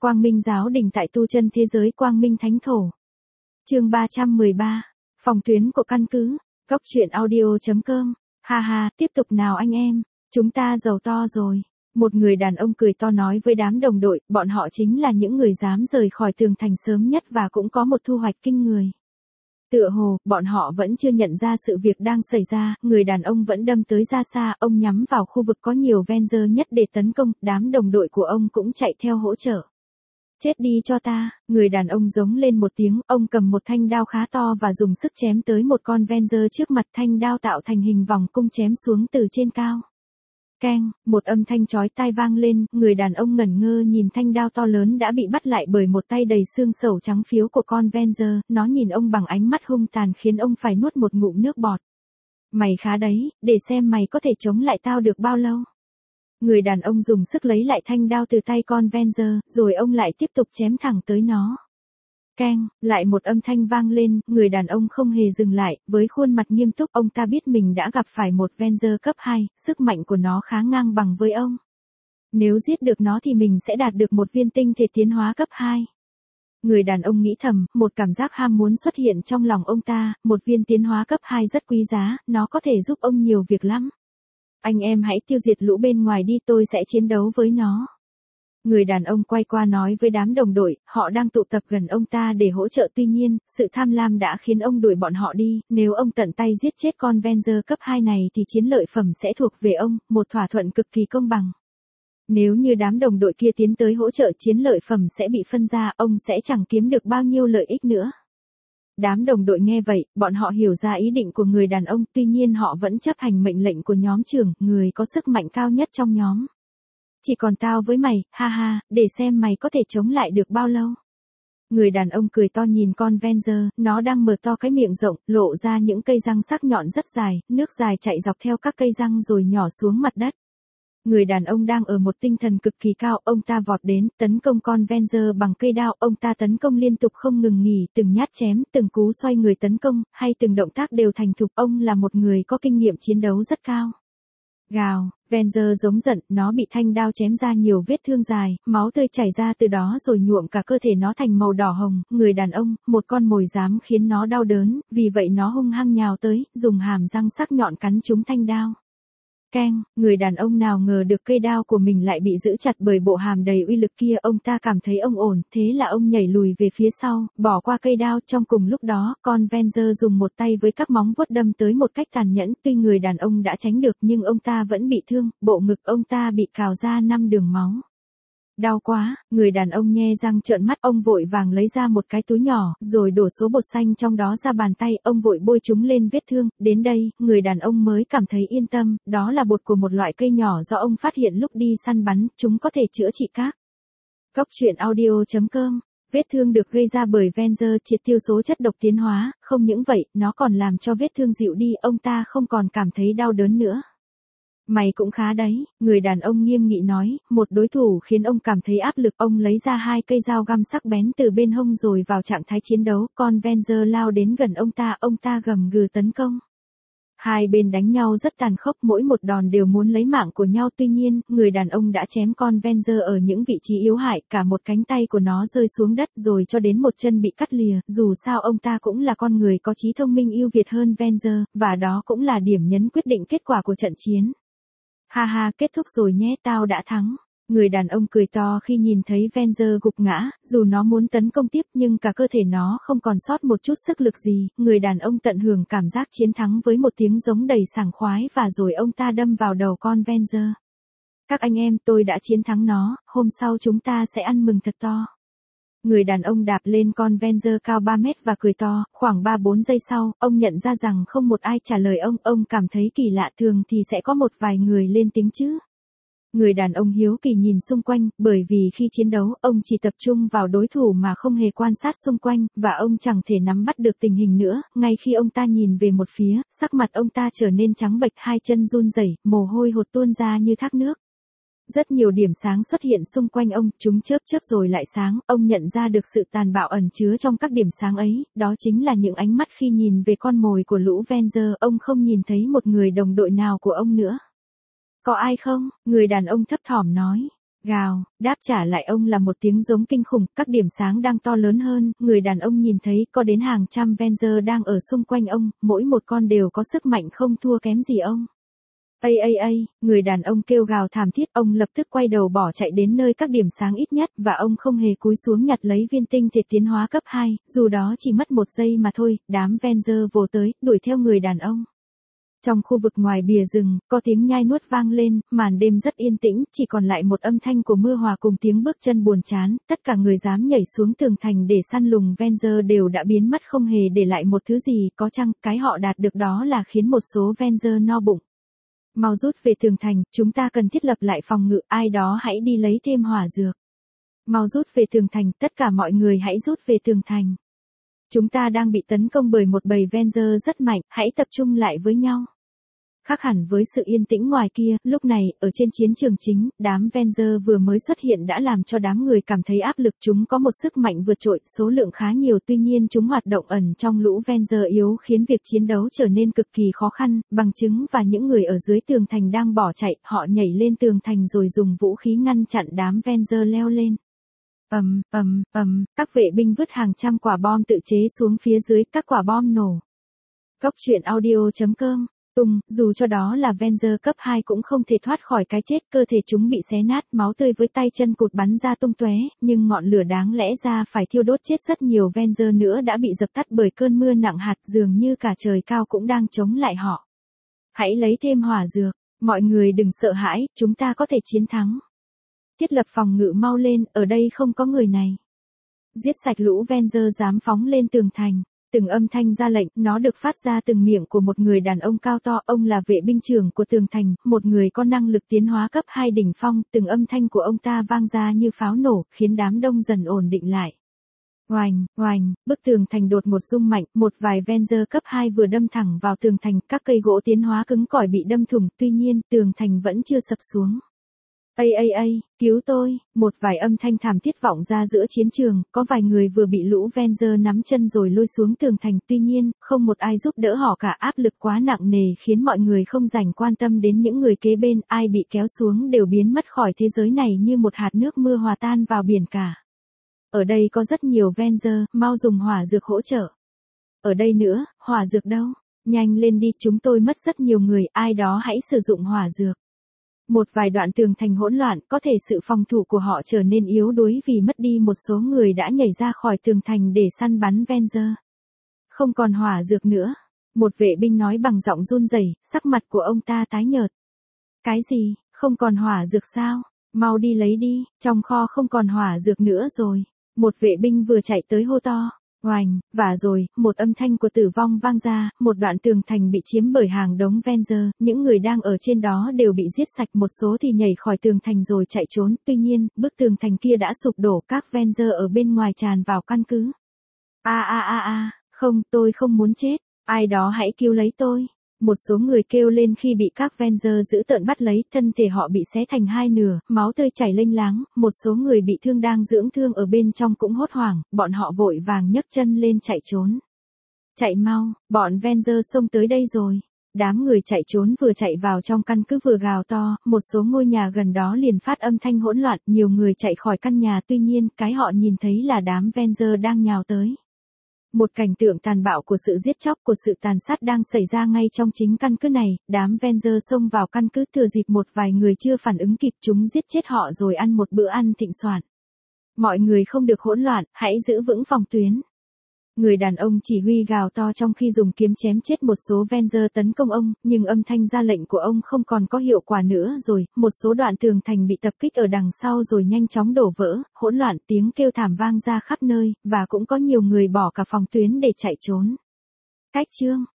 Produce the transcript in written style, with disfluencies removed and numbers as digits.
Quang Minh Giáo Đình tại tu chân thế giới Quang Minh Thánh Thổ. Chương 313. Phòng tuyến của căn cứ. Góc truyện audio.com. Ha ha, tiếp tục nào anh em, chúng ta giàu to rồi. Một người đàn ông cười to nói với đám đồng đội, bọn họ chính là những người dám rời khỏi tường thành sớm nhất và cũng có một thu hoạch kinh người. Tựa hồ, bọn họ vẫn chưa nhận ra sự việc đang xảy ra, người đàn ông vẫn đâm tới ra xa, ông nhắm vào khu vực có nhiều Venger nhất để tấn công, đám đồng đội của ông cũng chạy theo hỗ trợ. Chết đi cho ta, người đàn ông giống lên một tiếng, ông cầm một thanh đao khá to và dùng sức chém tới một con Venger trước mặt, thanh đao tạo thành hình vòng cung chém xuống từ trên cao. Keng, một âm thanh chói tai vang lên, người đàn ông ngẩn ngơ nhìn thanh đao to lớn đã bị bắt lại bởi một tay đầy xương sẩu trắng phiếu của con Venger, nó nhìn ông bằng ánh mắt hung tàn khiến ông phải nuốt một ngụm nước bọt. Mày khá đấy, để xem mày có thể chống lại tao được bao lâu. Người đàn ông dùng sức lấy lại thanh đao từ tay con Venger, rồi ông lại tiếp tục chém thẳng tới nó. Keng, lại một âm thanh vang lên, người đàn ông không hề dừng lại, với khuôn mặt nghiêm túc, ông ta biết mình đã gặp phải một Venger cấp 2, sức mạnh của nó khá ngang bằng với ông. Nếu giết được nó thì mình sẽ đạt được một viên tinh thể tiến hóa cấp 2. Người đàn ông nghĩ thầm, một cảm giác ham muốn xuất hiện trong lòng ông ta, một viên tiến hóa cấp 2 rất quý giá, nó có thể giúp ông nhiều việc lắm. Anh em hãy tiêu diệt lũ bên ngoài đi, tôi sẽ chiến đấu với nó. Người đàn ông quay qua nói với đám đồng đội, họ đang tụ tập gần ông ta để hỗ trợ, tuy nhiên, sự tham lam đã khiến ông đuổi bọn họ đi, nếu ông tận tay giết chết con Venger cấp 2 này thì chiến lợi phẩm sẽ thuộc về ông, một thỏa thuận cực kỳ công bằng. Nếu như đám đồng đội kia tiến tới hỗ trợ, chiến lợi phẩm sẽ bị phân ra, ông sẽ chẳng kiếm được bao nhiêu lợi ích nữa. Đám đồng đội nghe vậy, bọn họ hiểu ra ý định của người đàn ông, tuy nhiên họ vẫn chấp hành mệnh lệnh của nhóm trưởng, người có sức mạnh cao nhất trong nhóm. Chỉ còn tao với mày, ha ha, để xem mày có thể chống lại được bao lâu. Người đàn ông cười to nhìn con Venger, nó đang mở to cái miệng rộng, lộ ra những cây răng sắc nhọn rất dài, nước dài chạy dọc theo các cây răng rồi nhỏ xuống mặt đất. Người đàn ông đang ở một tinh thần cực kỳ cao, ông ta vọt đến, tấn công con Venger bằng cây đao, ông ta tấn công liên tục không ngừng nghỉ, từng nhát chém, từng cú xoay người tấn công, hay từng động tác đều thành thục, ông là một người có kinh nghiệm chiến đấu rất cao. Gào, Venger giống giận, nó bị thanh đao chém ra nhiều vết thương dài, máu tươi chảy ra từ đó rồi nhuộm cả cơ thể nó thành màu đỏ hồng, người đàn ông, một con mồi dám khiến nó đau đớn, vì vậy nó hung hăng nhào tới, dùng hàm răng sắc nhọn cắn trúng thanh đao. Keng, người đàn ông nào ngờ được cây đao của mình lại bị giữ chặt bởi bộ hàm đầy uy lực kia, ông ta cảm thấy ông ổn, thế là ông nhảy lùi về phía sau, bỏ qua cây đao, trong cùng lúc đó, con Venger dùng một tay với các móng vuốt đâm tới một cách tàn nhẫn, tuy người đàn ông đã tránh được nhưng ông ta vẫn bị thương, bộ ngực ông ta bị cào ra 5 đường máu. Đau quá, người đàn ông nhe răng trợn mắt, ông vội vàng lấy ra một cái túi nhỏ, rồi đổ số bột xanh trong đó ra bàn tay, ông vội bôi chúng lên vết thương, đến đây, người đàn ông mới cảm thấy yên tâm, đó là bột của một loại cây nhỏ do ông phát hiện lúc đi săn bắn, chúng có thể chữa trị các. Góc truyện audio.com. Vết thương được gây ra bởi Venger triệt tiêu số chất độc tiến hóa, không những vậy, nó còn làm cho vết thương dịu đi, ông ta không còn cảm thấy đau đớn nữa. Mày cũng khá đấy, người đàn ông nghiêm nghị nói, một đối thủ khiến ông cảm thấy áp lực, ông lấy ra 2 cây dao găm sắc bén từ bên hông rồi vào trạng thái chiến đấu, con Venger lao đến gần ông ta gầm gừ tấn công. Hai bên đánh nhau rất tàn khốc, mỗi một đòn đều muốn lấy mạng của nhau, tuy nhiên, người đàn ông đã chém con Venger ở những vị trí yếu hại, cả một cánh tay của nó rơi xuống đất rồi cho đến một chân bị cắt lìa, dù sao ông ta cũng là con người có trí thông minh ưu việt hơn Venger, và đó cũng là điểm nhấn quyết định kết quả của trận chiến. Ha ha, kết thúc rồi nhé, tao đã thắng. Người đàn ông cười to khi nhìn thấy Venger gục ngã, dù nó muốn tấn công tiếp nhưng cả cơ thể nó không còn sót một chút sức lực gì, người đàn ông tận hưởng cảm giác chiến thắng với một tiếng giống đầy sảng khoái và rồi ông ta đâm vào đầu con Venger. Các anh em, tôi đã chiến thắng nó, hôm sau chúng ta sẽ ăn mừng thật to. Người đàn ông đạp lên con Venger cao 3 mét và cười to, khoảng 3-4 giây sau, ông nhận ra rằng không một ai trả lời ông cảm thấy kỳ lạ, thường thì sẽ có một vài người lên tiếng chứ. Người đàn ông hiếu kỳ nhìn xung quanh, bởi vì khi chiến đấu, ông chỉ tập trung vào đối thủ mà không hề quan sát xung quanh, và ông chẳng thể nắm bắt được tình hình nữa, ngay khi ông ta nhìn về một phía, sắc mặt ông ta trở nên trắng bệch, hai chân run rẩy, mồ hôi hột tuôn ra như thác nước. Rất nhiều điểm sáng xuất hiện xung quanh ông, chúng chớp chớp rồi lại sáng, ông nhận ra được sự tàn bạo ẩn chứa trong các điểm sáng ấy, đó chính là những ánh mắt khi nhìn về con mồi của lũ Venger, ông không nhìn thấy một người đồng đội nào của ông nữa. Có ai không? Người đàn ông thấp thỏm nói. Gào, đáp trả lại ông là một tiếng giống kinh khủng, các điểm sáng đang to lớn hơn, người đàn ông nhìn thấy có đến hàng trăm Venger đang ở xung quanh ông, mỗi một con đều có sức mạnh không thua kém gì ông. Người đàn ông kêu gào thảm thiết, ông lập tức quay đầu bỏ chạy đến nơi các điểm sáng ít nhất và ông không hề cúi xuống nhặt lấy viên tinh thể tiến hóa cấp 2, dù đó chỉ mất 1 giây mà thôi, đám Venger vồ tới, đuổi theo người đàn ông. Trong khu vực ngoài bìa rừng, có tiếng nhai nuốt vang lên, màn đêm rất yên tĩnh, chỉ còn lại một âm thanh của mưa hòa cùng tiếng bước chân buồn chán, tất cả người dám nhảy xuống tường thành để săn lùng Venger đều đã biến mất không hề để lại một thứ gì, có chăng, cái họ đạt được đó là khiến một số Venger no bụng. Mau rút về tường thành, chúng ta cần thiết lập lại phòng ngự, ai đó hãy đi lấy thêm hỏa dược. Mau rút về tường thành, tất cả mọi người hãy rút về tường thành. Chúng ta đang bị tấn công bởi một bầy Venger rất mạnh, hãy tập trung lại với nhau. Khác hẳn với sự yên tĩnh ngoài kia, lúc này, ở trên chiến trường chính, đám Venger vừa mới xuất hiện đã làm cho đám người cảm thấy áp lực, chúng có một sức mạnh vượt trội, số lượng khá nhiều, tuy nhiên chúng hoạt động ẩn trong lũ Venger yếu khiến việc chiến đấu trở nên cực kỳ khó khăn, bằng chứng và những người ở dưới tường thành đang bỏ chạy, họ nhảy lên tường thành rồi dùng vũ khí ngăn chặn đám Venger leo lên. Các vệ binh vứt hàng trăm quả bom tự chế xuống phía dưới, các quả bom nổ. Góc truyện audio.com dù cho đó là Venger cấp 2 cũng không thể thoát khỏi cái chết, cơ thể chúng bị xé nát, máu tươi với tay chân cụt bắn ra tung tóe, nhưng ngọn lửa đáng lẽ ra phải thiêu đốt chết rất nhiều Venger nữa đã bị dập tắt bởi cơn mưa nặng hạt, dường như cả trời cao cũng đang chống lại họ. Hãy lấy thêm hỏa dược, mọi người đừng sợ hãi, chúng ta có thể chiến thắng. Thiết lập phòng ngự mau lên, ở đây không có người này. Giết sạch lũ Venger dám phóng lên tường thành. Từng âm thanh ra lệnh, nó được phát ra từng miệng của một người đàn ông cao to, ông là vệ binh trưởng của tường thành, một người có năng lực tiến hóa cấp 2 đỉnh phong, từng âm thanh của ông ta vang ra như pháo nổ, khiến đám đông dần ổn định lại. Oành, bức tường thành đột ngột rung mạnh, một vài Venger cấp 2 vừa đâm thẳng vào tường thành, các cây gỗ tiến hóa cứng cỏi bị đâm thủng, tuy nhiên, tường thành vẫn chưa sập xuống. Cứu tôi, một vài âm thanh thảm thiết vọng ra giữa chiến trường, có vài người vừa bị lũ Venger nắm chân rồi lôi xuống tường thành, tuy nhiên, không một ai giúp đỡ họ cả, áp lực quá nặng nề khiến mọi người không dành quan tâm đến những người kế bên, ai bị kéo xuống đều biến mất khỏi thế giới này như một hạt nước mưa hòa tan vào biển cả. Ở đây có rất nhiều Venger, mau dùng hỏa dược hỗ trợ. Ở đây nữa, hỏa dược đâu? Nhanh lên đi, chúng tôi mất rất nhiều người, ai đó hãy sử dụng hỏa dược. Một vài đoạn tường thành hỗn loạn, có thể sự phòng thủ của họ trở nên yếu đuối vì mất đi một số người đã nhảy ra khỏi tường thành để săn bắn Venger. Không còn hỏa dược nữa. Một vệ binh nói bằng giọng run rẩy, sắc mặt của ông ta tái nhợt. Cái gì, không còn hỏa dược sao? Mau đi lấy đi, trong kho không còn hỏa dược nữa rồi. Một vệ binh vừa chạy tới hô to. Oành, và rồi, một âm thanh của tử vong vang ra, một đoạn tường thành bị chiếm bởi hàng đống Venger, những người đang ở trên đó đều bị giết sạch, một số thì nhảy khỏi tường thành rồi chạy trốn, tuy nhiên, bức tường thành kia đã sụp đổ, các Venger ở bên ngoài tràn vào căn cứ. Không, tôi không muốn chết, ai đó hãy cứu lấy tôi. Một số người kêu lên khi bị các Venger dữ tợn bắt lấy, thân thể họ bị xé thành hai nửa, máu tươi chảy lênh láng, một số người bị thương đang dưỡng thương ở bên trong cũng hốt hoảng, bọn họ vội vàng nhấc chân lên chạy trốn. Chạy mau, bọn Venger xông tới đây rồi. Đám người chạy trốn vừa chạy vào trong căn cứ vừa gào to, một số ngôi nhà gần đó liền phát âm thanh hỗn loạn, nhiều người chạy khỏi căn nhà, tuy nhiên, cái họ nhìn thấy là đám Venger đang nhào tới. Một cảnh tượng tàn bạo của sự giết chóc, của sự tàn sát đang xảy ra ngay trong chính căn cứ này, đám Venger xông vào căn cứ, thừa dịp một vài người chưa phản ứng kịp, chúng giết chết họ rồi ăn một bữa ăn thịnh soạn. Mọi người không được hỗn loạn, hãy giữ vững phòng tuyến. Người đàn ông chỉ huy gào to trong khi dùng kiếm chém chết một số Venger tấn công ông, nhưng âm thanh ra lệnh của ông không còn có hiệu quả nữa rồi, một số đoạn tường thành bị tập kích ở đằng sau rồi nhanh chóng đổ vỡ, hỗn loạn, tiếng kêu thảm vang ra khắp nơi, và cũng có nhiều người bỏ cả phòng tuyến để chạy trốn. Cách chương